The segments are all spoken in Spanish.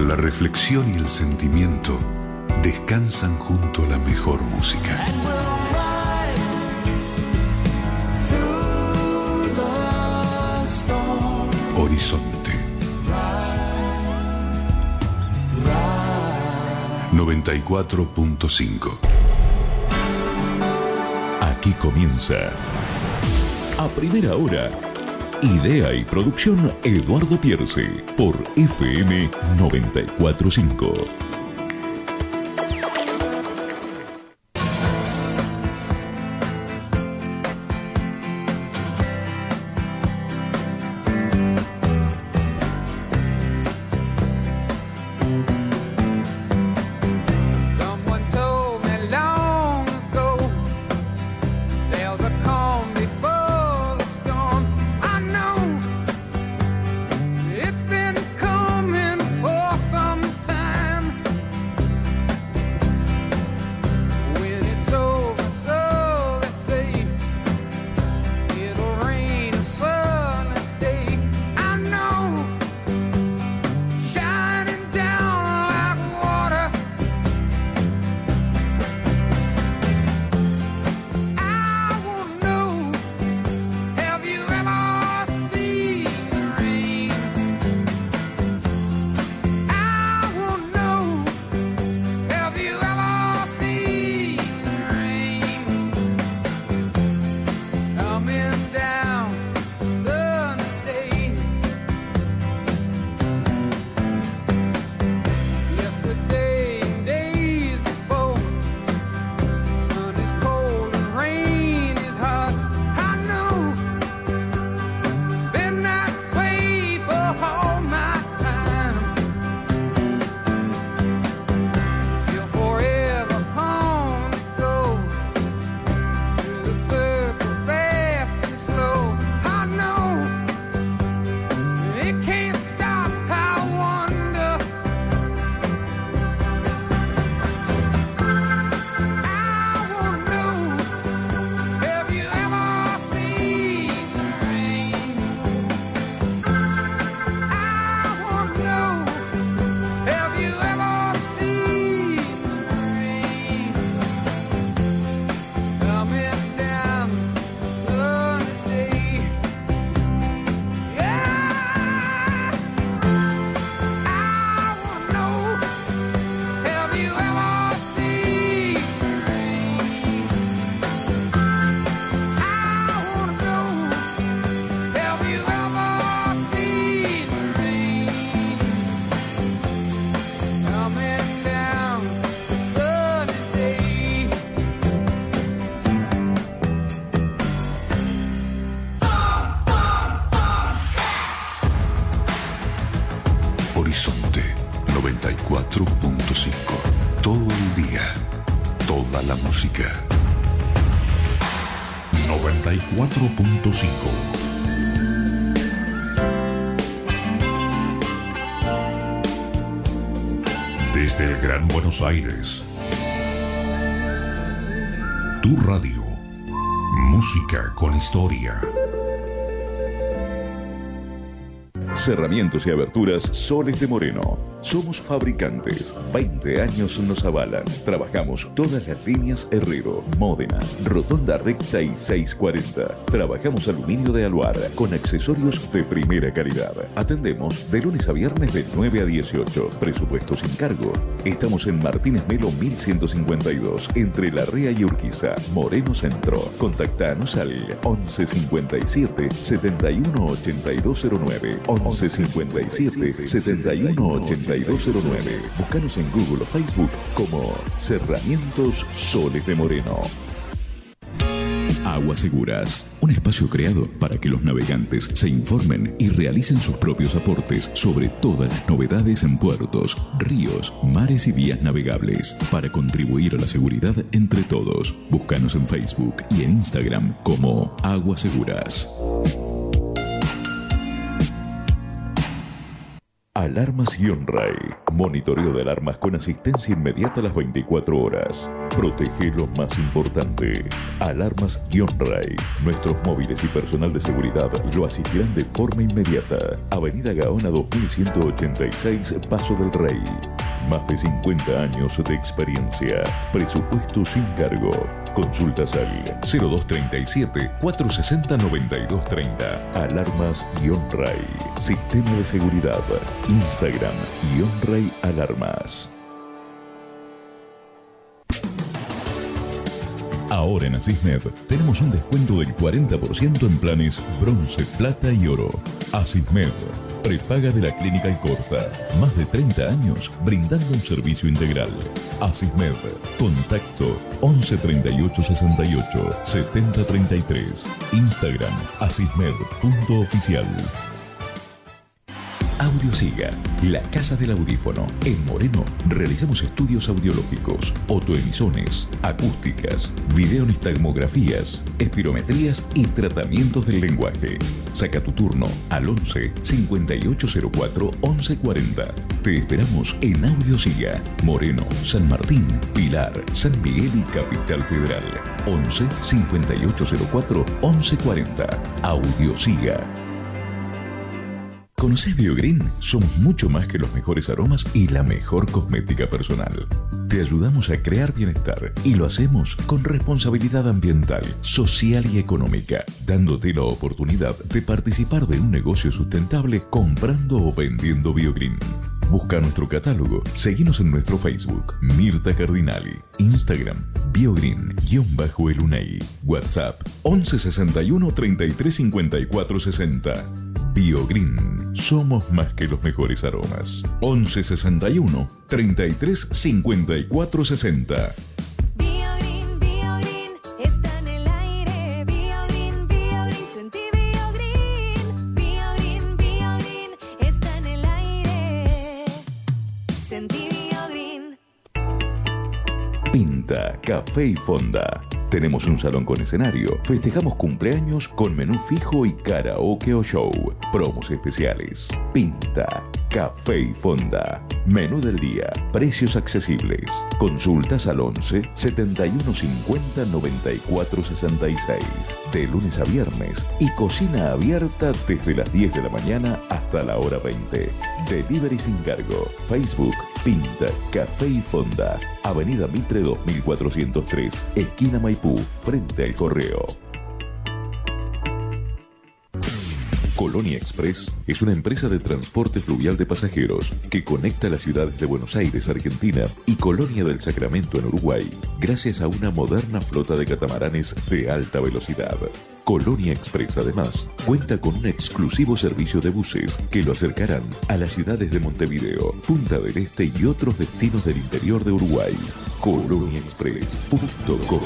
La reflexión y el sentimiento descansan junto a la mejor música. Horizonte 94.5. Aquí comienza A Primera Hora. Idea y producción Eduardo Pierce por FM 94.5. Horizonte 94.5. Todo el día, toda la música. 94.5. Desde el Gran Buenos Aires. Tu radio. Música con historia. Cerramientos y aberturas Soles de Moreno. Somos fabricantes. 20 años nos avalan. Trabajamos todas las líneas Herrero, Módena, Rotonda Recta y 640. Trabajamos aluminio de Aluar con accesorios de primera calidad. Atendemos de lunes a viernes de 9 a 18. Presupuesto sin cargo. Estamos en Martínez Melo 1152, entre Larrea y Urquiza, Moreno Centro. Contactanos al 1157 71 8209. 1157 71 8209. Búscanos en Google o Facebook como Cerramientos Soles de Moreno. Aguas Seguras, un espacio creado para que los navegantes se informen y realicen sus propios aportes sobre todas las novedades en puertos, ríos, mares y vías navegables, para contribuir a la seguridad entre todos. Búscanos en Facebook y en Instagram como Aguas Seguras. Alarmas-Ray. Monitoreo de alarmas con asistencia inmediata a las 24 horas. Protege lo más importante. Alarmas-Ray. Nuestros móviles y personal de seguridad lo asistirán de forma inmediata. Avenida Gaona 2186, Paso del Rey. Más de 50 años de experiencia. Presupuesto sin cargo. Consultas al 0237-460-9230. Alarmas-Ray. Sistema de seguridad. Instagram _Ray Alarmas. Ahora en Asismed tenemos un descuento del 40% en planes bronce, plata y oro. Asismed, prepaga de la Clínica Alcorta. Más de 30 años brindando un servicio integral. Asismed, contacto 11 38 68 70 33. Instagram asismed.oficial. Audiosiga, la casa del audífono. En Moreno realizamos estudios audiológicos, otoemisones, acústicas, videonistagmografías, espirometrías y tratamientos del lenguaje. Saca tu turno al 11 5804 1140. Te esperamos en Audiosiga, Moreno, San Martín, Pilar, San Miguel y Capital Federal. 11 5804 1140. Audiosiga. ¿Conocés BioGreen? Somos mucho más que los mejores aromas y la mejor cosmética personal. Te ayudamos a crear bienestar y lo hacemos con responsabilidad ambiental, social y económica, dándote la oportunidad de participar de un negocio sustentable comprando o vendiendo BioGreen. Busca nuestro catálogo, seguinos en nuestro Facebook, Mirta Cardinali, Instagram, BioGreen_Elunei, WhatsApp 11 61 33 54 60. BioGreen, somos más que los mejores aromas. 11 61 33 54 60. BioGreen, BioGreen, está en el aire. BioGreen, BioGreen, sentí BioGreen. BioGreen, BioGreen, está en el aire. Sentí BioGreen. Pinta, café y fonda. Tenemos un salón con escenario, festejamos cumpleaños con menú fijo y karaoke o show. Promos especiales. Pinta, café y fonda. Menú del día, precios accesibles. Consultas al 11 71 50 94 66. De lunes a viernes y cocina abierta desde las 10 de la mañana hasta la hora 20. Delivery sin cargo. Facebook, Pinta, Café y Fonda. Avenida Mitre 2403, esquina Maipú, frente al Correo. Colonia Express es una empresa de transporte fluvial de pasajeros que conecta las ciudades de Buenos Aires, Argentina, y Colonia del Sacramento, en Uruguay, gracias a una moderna flota de catamaranes de alta velocidad. Colonia Express, además, cuenta con un exclusivo servicio de buses que lo acercarán a las ciudades de Montevideo, Punta del Este y otros destinos del interior de Uruguay. coloniaexpress.com.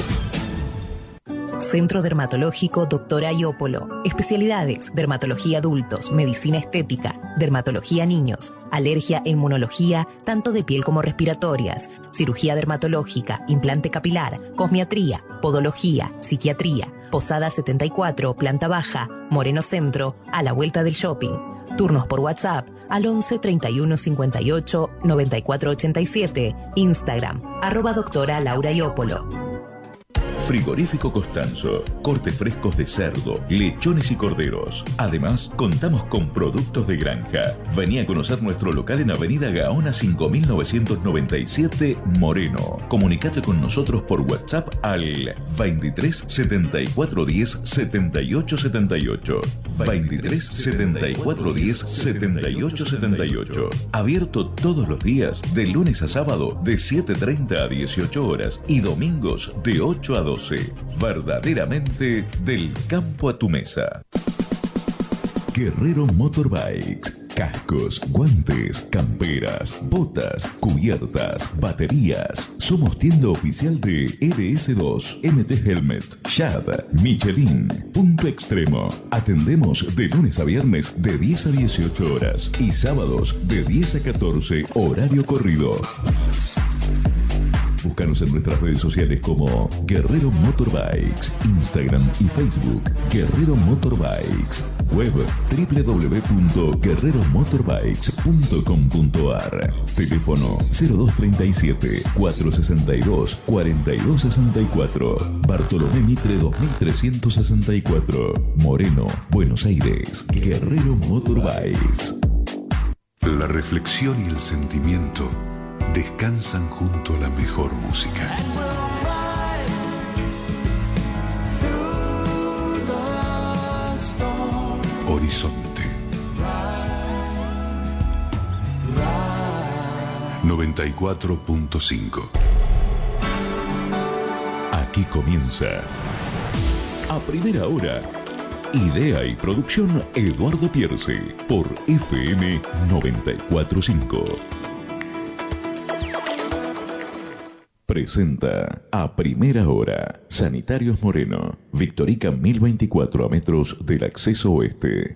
Centro Dermatológico Dr. Iópolo. Especialidades: dermatología adultos, medicina estética, dermatología niños, alergia e inmunología, tanto de piel como respiratorias, cirugía dermatológica, implante capilar, cosmiatría, podología, psiquiatría. Posada 74, planta baja, Moreno Centro, a la vuelta del shopping. Turnos por WhatsApp al 11 31 58 94 87. Instagram, @doctora Laura Iópolo. Frigorífico Costanzo, cortes frescos de cerdo, lechones y corderos. Además, contamos con productos de granja. Vení a conocer nuestro local en Avenida Gaona 5997, Moreno. Comunicate con nosotros por WhatsApp al 23 74 10 78 78. 23 74 10 78 78. Abierto todos los días, de lunes a sábado, de 7:30 a 18 horas y domingos de 8 a 12. Verdaderamente del campo a tu mesa. Guerrero Motorbikes. Cascos, guantes, camperas, botas, cubiertas, baterías. Somos tienda oficial de LS2, MT Helmet, Shad, Michelin, Punto Extremo. Atendemos de lunes a viernes de 10 a 18 horas y sábados de 10 a 14, horario corrido. Búscanos en nuestras redes sociales como Guerrero Motorbikes, Instagram y Facebook, Guerrero Motorbikes. Web www.guerreromotorbikes.com.ar. Teléfono 0237 462 4264. Bartolomé Mitre 2364. Moreno, Buenos Aires. Guerrero Motorbikes. La reflexión y el sentimiento descansan junto a la mejor música. Horizonte 94.5. Aquí comienza A Primera Hora. Idea y producción Eduardo Pierce por FM 94.5. Presenta A Primera Hora Sanitarios Moreno, Victorica 1024 a metros del acceso oeste.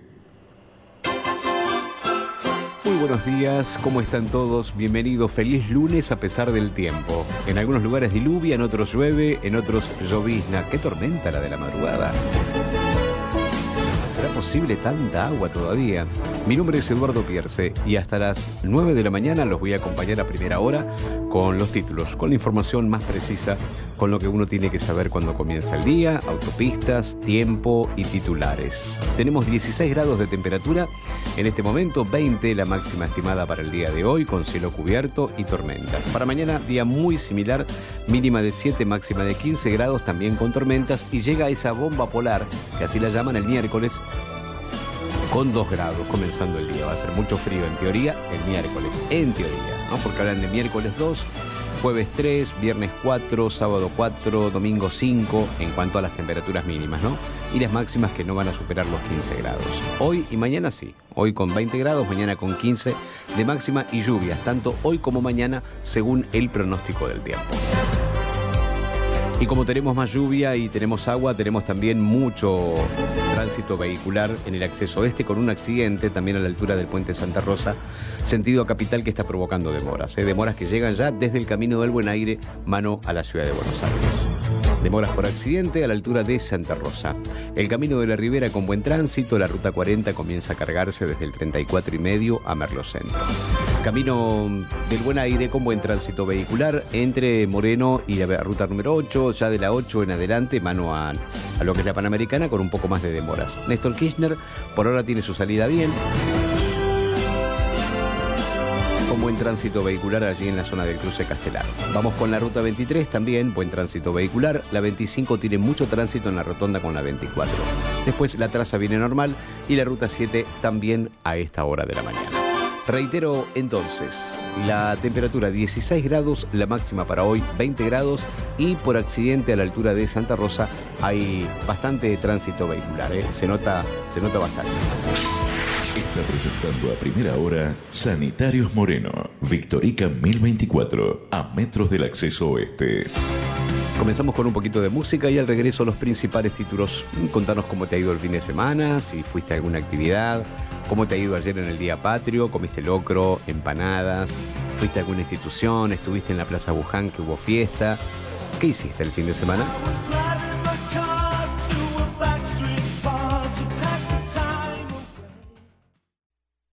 Muy buenos días, ¿cómo están todos? Bienvenidos, feliz lunes a pesar del tiempo. En algunos lugares diluvia, en otros llueve, en otros llovizna. ¡Qué tormenta la de la madrugada! ¿Será posible tanta agua todavía? Mi nombre es Eduardo Pierce y hasta las 9 de la mañana los voy a acompañar a primera hora con los títulos, con la información más precisa, con lo que uno tiene que saber cuando comienza el día, autopistas, tiempo y titulares. Tenemos 16 grados de temperatura, en este momento 20 la máxima estimada para el día de hoy, con cielo cubierto y tormentas. Para mañana día muy similar, mínima de 7, máxima de 15 grados, también con tormentas, y llega esa bomba polar, que así la llaman, el miércoles, con 2 grados comenzando el día. Va a ser mucho frío en teoría el miércoles, en teoría, ¿no? Porque hablan de miércoles 2, jueves 3, viernes 4, sábado 4, domingo 5 en cuanto a las temperaturas mínimas, ¿no? Y las máximas que no van a superar los 15 grados. Hoy y mañana sí, hoy con 20 grados, mañana con 15 de máxima y lluvias, tanto hoy como mañana según el pronóstico del tiempo. Y como tenemos más lluvia y tenemos agua, tenemos también mucho tránsito vehicular en el acceso oeste, con un accidente también a la altura del puente Santa Rosa, sentido a capital, que está provocando demoras. Demoras que llegan ya desde el camino del Buen Aire, mano a la ciudad de Buenos Aires. Demoras por accidente a la altura de Santa Rosa. El camino de la Ribera con buen tránsito, la ruta 40 comienza a cargarse desde el 34 y medio a Merlo Centro. Camino del Buen Aire con buen tránsito vehicular entre Moreno y la ruta número 8, ya de la 8 en adelante, mano a lo que es la Panamericana, con un poco más de demoras. Néstor Kirchner por ahora tiene su salida bien, con buen tránsito vehicular allí en la zona del cruce Castelar. Vamos con la ruta 23 también, buen tránsito vehicular. La 25 tiene mucho tránsito en la rotonda con la 24. Después la traza viene normal y la ruta 7 también a esta hora de la mañana. Reitero entonces, la temperatura 16 grados, la máxima para hoy 20 grados y por accidente a la altura de Santa Rosa hay bastante tránsito vehicular, se nota bastante. Está presentando a primera hora Sanitarios Moreno, Victorica 1024, a metros del acceso oeste. Comenzamos con un poquito de música y al regreso los principales títulos. Contanos cómo te ha ido el fin de semana, si fuiste a alguna actividad, cómo te ha ido ayer en el Día Patrio, comiste locro, empanadas, fuiste a alguna institución, estuviste en la Plaza Buján que hubo fiesta. ¿Qué hiciste el fin de semana?